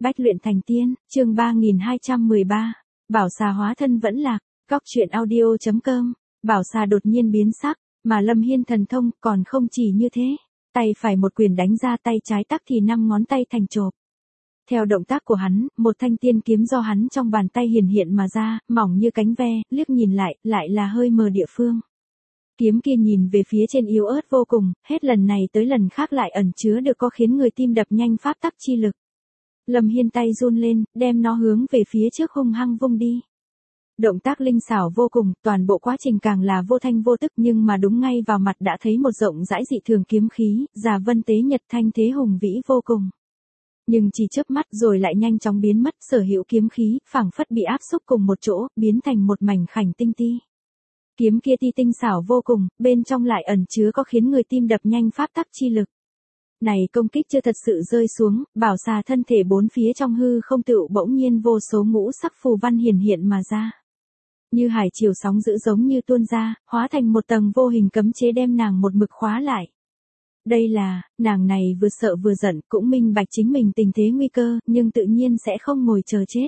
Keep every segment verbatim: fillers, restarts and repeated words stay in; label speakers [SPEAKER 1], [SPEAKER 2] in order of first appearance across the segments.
[SPEAKER 1] Bách luyện thành tiên, chương ba nghìn hai trăm mười ba. Bảo xà hóa thân vẫn lạc, Cóc truyện audio chấm com. Bảo xà đột nhiên biến sắc, mà Lâm Hiên thần thông còn không chỉ như thế. Tay phải một quyền đánh ra, tay trái tắc thì năm ngón tay thành chộp. Theo động tác của hắn, một thanh tiên kiếm do hắn trong bàn tay hiển hiện mà ra, mỏng như cánh ve, liếc nhìn lại, lại là hơi mờ địa phương. Kiếm kia nhìn về phía trên yếu ớt vô cùng, hết lần này tới lần khác lại ẩn chứa được có khiến người tim đập nhanh pháp tắc chi lực. Lâm Hiên tay run lên, đem nó hướng về phía trước hung hăng vung đi. Động tác linh xảo vô cùng, toàn bộ quá trình càng là vô thanh vô tức, nhưng mà đúng ngay vào mặt đã thấy một rộng rãi dị thường kiếm khí, già vân tế nhật, thanh thế hùng vĩ vô cùng. Nhưng chỉ chớp mắt rồi lại nhanh chóng biến mất, sở hữu kiếm khí phảng phất bị áp xúc cùng một chỗ, biến thành một mảnh khảnh tinh ti. Kiếm kia ti tinh xảo vô cùng, bên trong lại ẩn chứa có khiến người tim đập nhanh pháp tắc chi lực. Này công kích chưa thật sự rơi xuống, bảo xà thân thể bốn phía trong hư không tựu bỗng nhiên vô số ngũ sắc phù văn hiển hiện mà ra. Như hải chiều sóng dữ giống như tuôn ra, hóa thành một tầng vô hình cấm chế đem nàng một mực khóa lại. Đây là, nàng này vừa sợ vừa giận, cũng minh bạch chính mình tình thế nguy cơ, nhưng tự nhiên sẽ không ngồi chờ chết.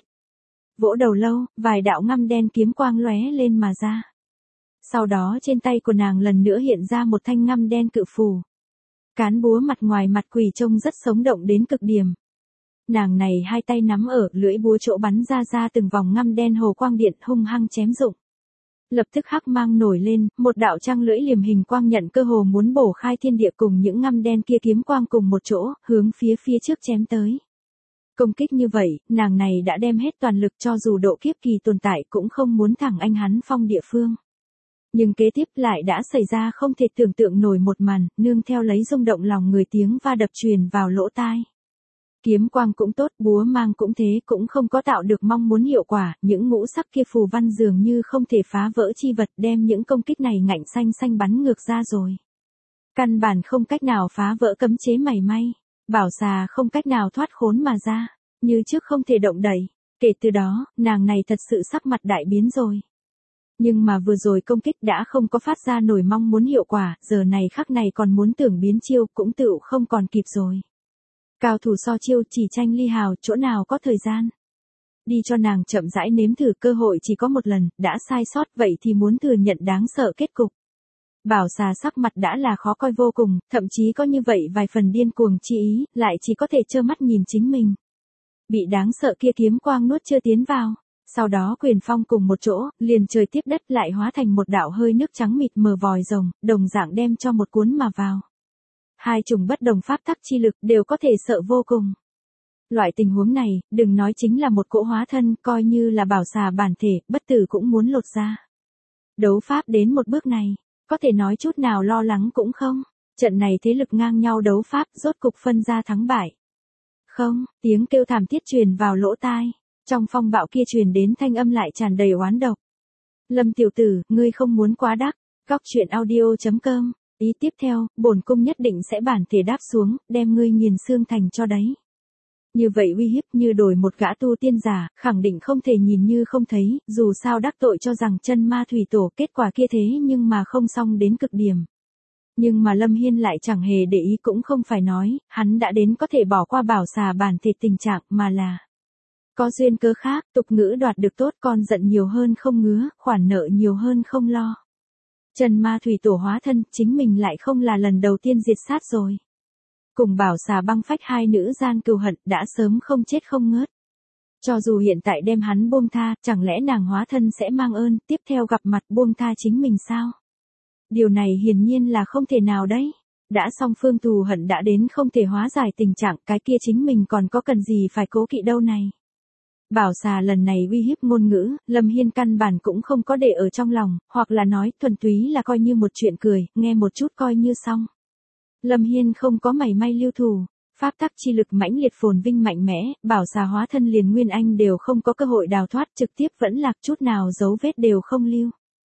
[SPEAKER 1] Vỗ đầu lâu, vài đạo ngăm đen kiếm quang lóe lên mà ra. Sau đó trên tay của nàng lần nữa hiện ra một thanh ngăm đen cự phù. Cán búa mặt ngoài mặt quỷ trông rất sống động đến cực điểm. Nàng này hai tay nắm ở, lưỡi búa chỗ bắn ra ra từng vòng ngăm đen hồ quang điện hung hăng chém rụng. Lập tức hắc mang nổi lên, một đạo trăng lưỡi liềm hình quang nhận cơ hồ muốn bổ khai thiên địa cùng những ngăm đen kia kiếm quang cùng một chỗ, hướng phía phía trước chém tới. Công kích như vậy, nàng này đã đem hết toàn lực, cho dù độ kiếp kỳ tồn tại cũng không muốn thẳng anh hắn phong địa phương. Nhưng kế tiếp lại đã xảy ra không thể tưởng tượng nổi một màn, nương theo lấy rung động lòng người tiếng va đập truyền vào lỗ tai. Kiếm quang cũng tốt, búa mang cũng thế, cũng không có tạo được mong muốn hiệu quả, những ngũ sắc kia phù văn dường như không thể phá vỡ chi vật, đem những công kích này ngạnh xanh xanh bắn ngược ra rồi. Căn bản không cách nào phá vỡ cấm chế mảy may, bảo xà không cách nào thoát khốn mà ra, như trước không thể động đậy. Kể từ đó, nàng này thật sự sắc mặt đại biến rồi. Nhưng mà vừa rồi công kích đã không có phát ra nổi mong muốn hiệu quả, giờ này khắc này còn muốn tưởng biến chiêu cũng tựu không còn kịp rồi. Cao thủ so chiêu chỉ tranh ly hào, chỗ nào có thời gian. Đi cho nàng chậm rãi nếm thử, cơ hội chỉ có một lần, đã sai sót vậy thì muốn thừa nhận đáng sợ kết cục. Bảo xà sắc mặt đã là khó coi vô cùng, thậm chí có như vậy vài phần điên cuồng chi ý, lại chỉ có thể trơ mắt nhìn chính mình. Bị đáng sợ kia kiếm quang nuốt chưa tiến vào. Sau đó quyền phong cùng một chỗ, liền trời tiếp đất lại hóa thành một đạo hơi nước trắng mịt mờ vòi rồng, đồng dạng đem cho một cuốn mà vào. Hai chủng bất đồng pháp tắc chi lực đều có thể sợ vô cùng. Loại tình huống này, đừng nói chính là một cỗ hóa thân, coi như là bảo xà bản thể, bất tử cũng muốn lột ra. Đấu pháp đến một bước này, có thể nói chút nào lo lắng cũng không. Trận này thế lực ngang nhau đấu pháp, rốt cục phân ra thắng bại. Không, tiếng kêu thảm thiết truyền vào lỗ tai. Trong phong bạo kia truyền đến thanh âm lại tràn đầy oán độc. Lâm tiểu tử, ngươi không muốn quá đắc. Cóc truyện audio chấm com. Ý tiếp theo, bổn cung nhất định sẽ bản thể đáp xuống, đem ngươi nghiền xương thành cho đấy. Như vậy uy hiếp như đổi một gã tu tiên giả, khẳng định không thể nhìn như không thấy, dù sao đắc tội cho rằng chân ma thủy tổ, kết quả kia thế nhưng mà không xong đến cực điểm. Nhưng mà Lâm Hiên lại chẳng hề để ý, cũng không phải nói, hắn đã đến có thể bỏ qua bảo xà bản thể tình trạng, mà là có duyên cớ khác, tục ngữ đoạt được tốt, con giận nhiều hơn không ngứa, khoản nợ nhiều hơn không lo. Trần ma thủy tổ hóa thân, chính mình lại không là lần đầu tiên diệt sát rồi. Cùng bảo xà băng phách hai nữ gian cừu hận, đã sớm không chết không ngớt. Cho dù hiện tại đem hắn buông tha, chẳng lẽ nàng hóa thân sẽ mang ơn, tiếp theo gặp mặt buông tha chính mình sao? Điều này hiển nhiên là không thể nào đấy. Đã song phương thù hận đã đến không thể hóa giải tình trạng, cái kia chính mình còn có cần gì phải cố kỵ đâu này. Bảo xà lần này uy hiếp ngôn ngữ, Lâm Hiên căn bản cũng không có để ở trong lòng, hoặc là nói thuần túy là coi như một chuyện cười, nghe một chút coi như xong. Lâm Hiên không có mảy may lưu thù, pháp tắc chi lực mãnh liệt phồn vinh mạnh mẽ, bảo xà hóa thân liền Nguyên Anh đều không có cơ hội đào thoát, trực tiếp vẫn lạc, chút nào dấu vết đều không lưu.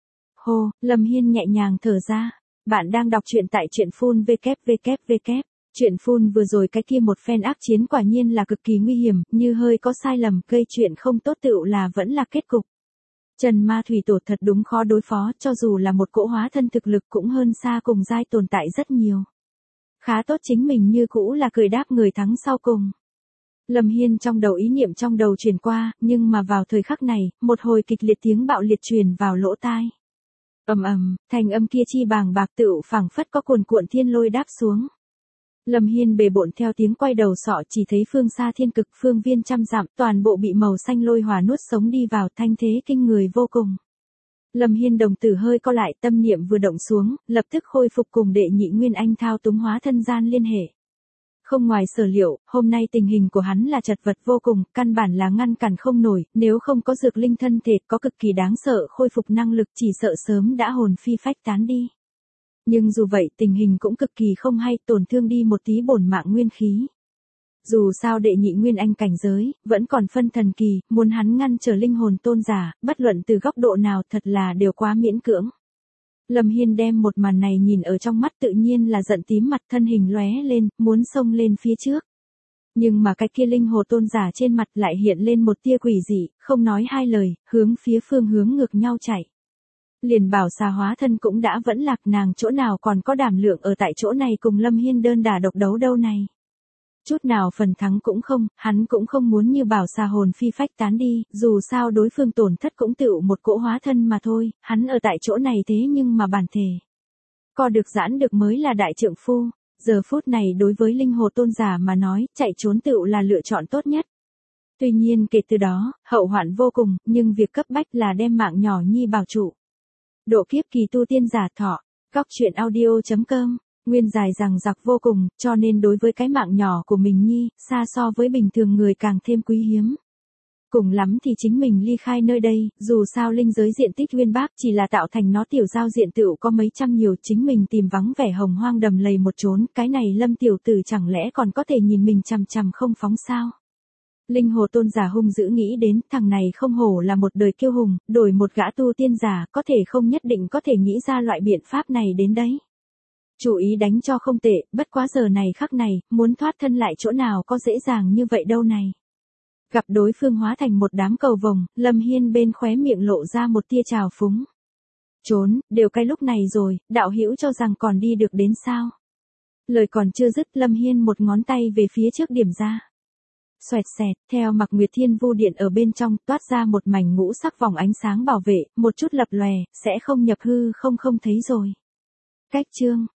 [SPEAKER 1] Hô, Lâm Hiên nhẹ nhàng thở ra. Bạn đang đọc truyện tại truyện phun vê kép vê kép vê kép. Chuyện phun vừa rồi cái kia một phen ác chiến quả nhiên là cực kỳ nguy hiểm, như hơi có sai lầm, gây chuyện không tốt tựu là vẫn là kết cục. Trần ma thủy tổ thật đúng khó đối phó, cho dù là một cỗ hóa thân thực lực cũng hơn xa cùng giai tồn tại rất nhiều. Khá tốt chính mình như cũ là cười đáp người thắng sau cùng. Lâm Hiên trong đầu ý niệm trong đầu truyền qua, nhưng mà vào thời khắc này, một hồi kịch liệt tiếng bạo liệt truyền vào lỗ tai. Ầm ầm, thành âm kia chi bàng bạc tựu phảng phất có cuồn cuộn thiên lôi đáp xuống. Lâm Hiên bề bộn theo tiếng quay đầu sọ chỉ thấy phương xa thiên cực phương viên trăm dặm toàn bộ bị màu xanh lôi hỏa nuốt sống đi vào, thanh thế kinh người vô cùng. Lâm Hiên đồng tử hơi co lại, tâm niệm vừa động xuống, lập tức khôi phục cùng đệ nhị Nguyên Anh thao túng hóa thân gian liên hệ. Không ngoài sở liệu, hôm nay tình hình của hắn là chật vật vô cùng, căn bản là ngăn cản không nổi, nếu không có dược linh thân thể có cực kỳ đáng sợ khôi phục năng lực chỉ sợ sớm đã hồn phi phách tán đi. Nhưng dù vậy tình hình cũng cực kỳ không hay, tổn thương đi một tí bổn mạng nguyên khí. Dù sao đệ nhị Nguyên Anh cảnh giới, vẫn còn phân thần kỳ, muốn hắn ngăn trở linh hồn tôn giả, bất luận từ góc độ nào thật là đều quá miễn cưỡng. Lâm Hiên đem một màn này nhìn ở trong mắt tự nhiên là giận tím mặt, thân hình lóe lên, muốn xông lên phía trước. Nhưng mà cái kia linh hồ tôn giả trên mặt lại hiện lên một tia quỷ dị, không nói hai lời, hướng phía phương hướng ngược nhau chạy. Liền bảo xà hóa thân cũng đã vẫn lạc, nàng chỗ nào còn có đảm lượng ở tại chỗ này cùng Lâm Hiên đơn đả độc đấu đâu này. Chút nào phần thắng cũng không, hắn cũng không muốn như bảo xà hồn phi phách tán đi, dù sao đối phương tổn thất cũng tựu một cỗ hóa thân mà thôi, hắn ở tại chỗ này thế nhưng mà bản thể. Co được giãn được mới là đại trượng phu, giờ phút này đối với linh hồ tôn giả mà nói, chạy trốn tựu là lựa chọn tốt nhất. Tuy nhiên kể từ đó, hậu hoạn vô cùng, nhưng việc cấp bách là đem mạng nhỏ nhi bảo trụ. Độ kiếp kỳ tu tiên giả thọ, góc truyện audio chấm com. Nguyên dài rằng giặc vô cùng, cho nên đối với cái mạng nhỏ của mình nhi, xa so với bình thường người càng thêm quý hiếm. Cùng lắm thì chính mình ly khai nơi đây, dù sao linh giới diện tích uyên bác chỉ là tạo thành nó tiểu giao diện tựu có mấy trăm nhiều, chính mình tìm vắng vẻ hồng hoang đầm lầy một chốn, cái này Lâm tiểu tử chẳng lẽ còn có thể nhìn mình chằm chằm không phóng sao? Linh hồ tôn giả hung dữ nghĩ đến, thằng này không hổ là một đời kiêu hùng, đổi một gã tu tiên giả, có thể không nhất định có thể nghĩ ra loại biện pháp này đến đấy. Chủ ý đánh cho không tệ, bất quá giờ này khắc này, muốn thoát thân lại chỗ nào có dễ dàng như vậy đâu này. Gặp đối phương hóa thành một đám cầu vồng, Lâm Hiên bên khóe miệng lộ ra một tia trào phúng. Trốn, đều cái lúc này rồi, đạo hữu cho rằng còn đi được đến sao. Lời còn chưa dứt, Lâm Hiên một ngón tay về phía trước điểm ra. Xoẹt xẹt, theo Mặc Nguyệt Thiên Vu Điện ở bên trong, toát ra một mảnh ngũ sắc vòng ánh sáng bảo vệ, một chút lập lòe, sẽ không nhập hư không không thấy rồi. Cách chương